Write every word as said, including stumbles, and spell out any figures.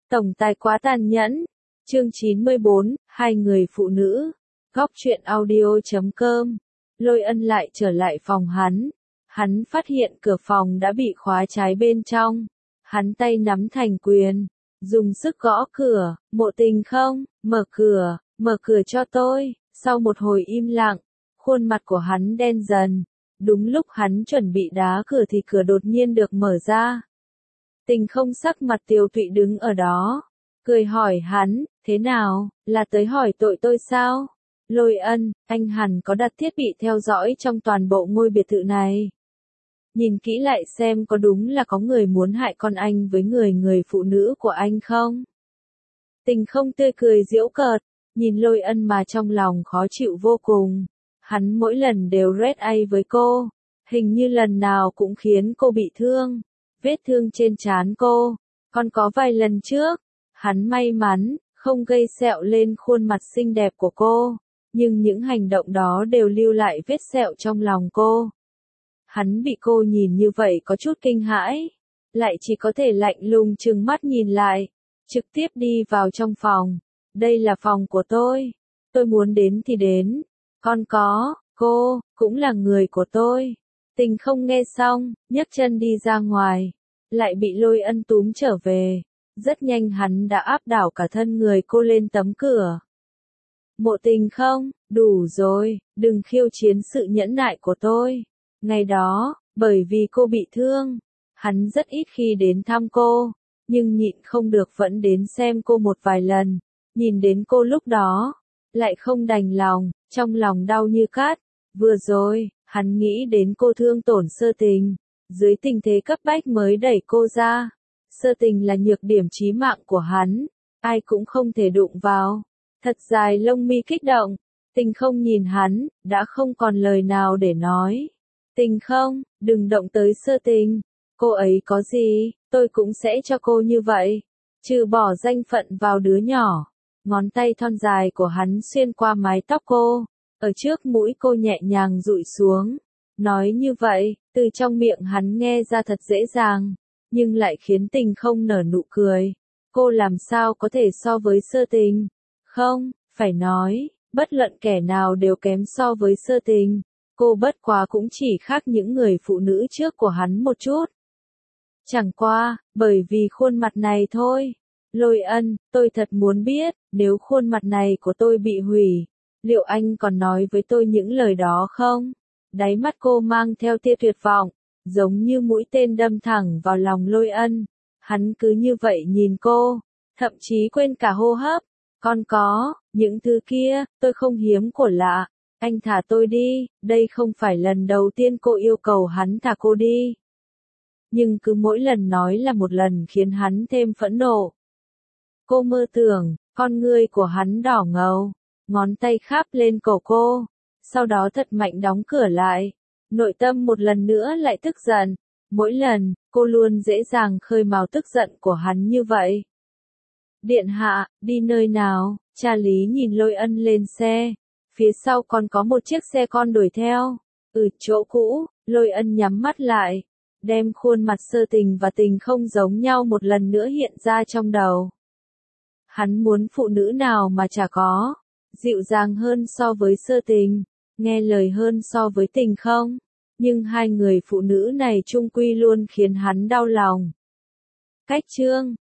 Tổng tài quá tàn nhẫn. Chương chín mươi bốn, hai người phụ nữ. Góc truyện audio chấm com. Lôi Ân lại trở lại phòng hắn. Hắn phát hiện cửa phòng đã bị khóa trái bên trong. Hắn tay nắm thành quyền, dùng sức gõ cửa. Mộ Tình không, mở cửa, mở cửa cho tôi. Sau một hồi im lặng, khuôn mặt của hắn đen dần. Đúng lúc hắn chuẩn bị đá cửa thì cửa đột nhiên được mở ra. Tình không sắc mặt tiều tụy đứng ở đó, cười hỏi hắn, thế nào, là tới hỏi tội tôi sao? Lôi Ân, anh hẳn có đặt thiết bị theo dõi trong toàn bộ ngôi biệt thự này. Nhìn kỹ lại xem có đúng là có người muốn hại con anh với người người phụ nữ của anh không? Tình không tươi cười giễu cợt, nhìn Lôi Ân mà trong lòng khó chịu vô cùng. Hắn mỗi lần đều red ai với cô, hình như lần nào cũng khiến cô bị thương. Vết thương trên trán cô, còn có vài lần trước, hắn may mắn, không gây sẹo lên khuôn mặt xinh đẹp của cô, nhưng những hành động đó đều lưu lại vết sẹo trong lòng cô. Hắn bị cô nhìn như vậy có chút kinh hãi, lại chỉ có thể lạnh lùng trừng mắt nhìn lại, trực tiếp đi vào trong phòng. Đây là phòng của tôi, tôi muốn đến thì đến, còn có, cô, cũng là người của tôi. Tình không nghe xong, nhấc chân đi ra ngoài, lại bị Lôi Ân túm trở về. Rất nhanh hắn đã áp đảo cả thân người cô lên tấm cửa. Mộ Tình không, đủ rồi, đừng khiêu chiến sự nhẫn nại của tôi. Ngày đó, bởi vì cô bị thương, hắn rất ít khi đến thăm cô, nhưng nhịn không được vẫn đến xem cô một vài lần. Nhìn đến cô lúc đó, lại không đành lòng, trong lòng đau như cát. Vừa rồi, hắn nghĩ đến cô thương tổn Sơ Tình, dưới tình thế cấp bách mới đẩy cô ra. Sơ Tình là nhược điểm chí mạng của hắn, ai cũng không thể đụng vào. Thật dài lông mi kích động, Tình không nhìn hắn, đã không còn lời nào để nói. Tình không, đừng động tới Sơ Tình, cô ấy có gì, tôi cũng sẽ cho cô như vậy. Trừ bỏ danh phận vào đứa nhỏ, ngón tay thon dài của hắn xuyên qua mái tóc cô, ở trước mũi cô nhẹ nhàng dụi xuống. Nói như vậy, từ trong miệng hắn nghe ra thật dễ dàng, nhưng lại khiến Tình không nở nụ cười. Cô làm sao có thể so với Sơ Tình? Không, phải nói, bất luận kẻ nào đều kém so với Sơ Tình. Cô bất quá cũng chỉ khác những người phụ nữ trước của hắn một chút. Chẳng qua, bởi vì khuôn mặt này thôi. Lôi Ân, tôi thật muốn biết, nếu khuôn mặt này của tôi bị hủy, liệu anh còn nói với tôi những lời đó không? Đáy mắt cô mang theo tia tuyệt vọng, giống như mũi tên đâm thẳng vào lòng Lôi Ân. Hắn cứ như vậy nhìn cô, thậm chí quên cả hô hấp. Còn có, những thứ kia, tôi không hiếm của lạ. Anh thả tôi đi, đây không phải lần đầu tiên cô yêu cầu hắn thả cô đi. Nhưng cứ mỗi lần nói là một lần khiến hắn thêm phẫn nộ. Cô mơ tưởng, con ngươi của hắn đỏ ngầu, ngón tay kháp lên cổ cô, sau đó thật mạnh đóng cửa lại. Nội tâm một lần nữa lại tức giận, mỗi lần, cô luôn dễ dàng khơi mào tức giận của hắn như vậy. Điện hạ, đi nơi nào? Cha Lý nhìn Lôi Ân lên xe, phía sau còn có một chiếc xe con đuổi theo. Ừ, chỗ cũ. Lôi Ân nhắm mắt lại, đem khuôn mặt Sơ Tình và Tình không giống nhau một lần nữa hiện ra trong đầu. Hắn muốn phụ nữ nào mà chả có, dịu dàng hơn so với Sơ Tình, nghe lời hơn so với Tình không, nhưng hai người phụ nữ này chung quy luôn khiến hắn đau lòng. Cách chương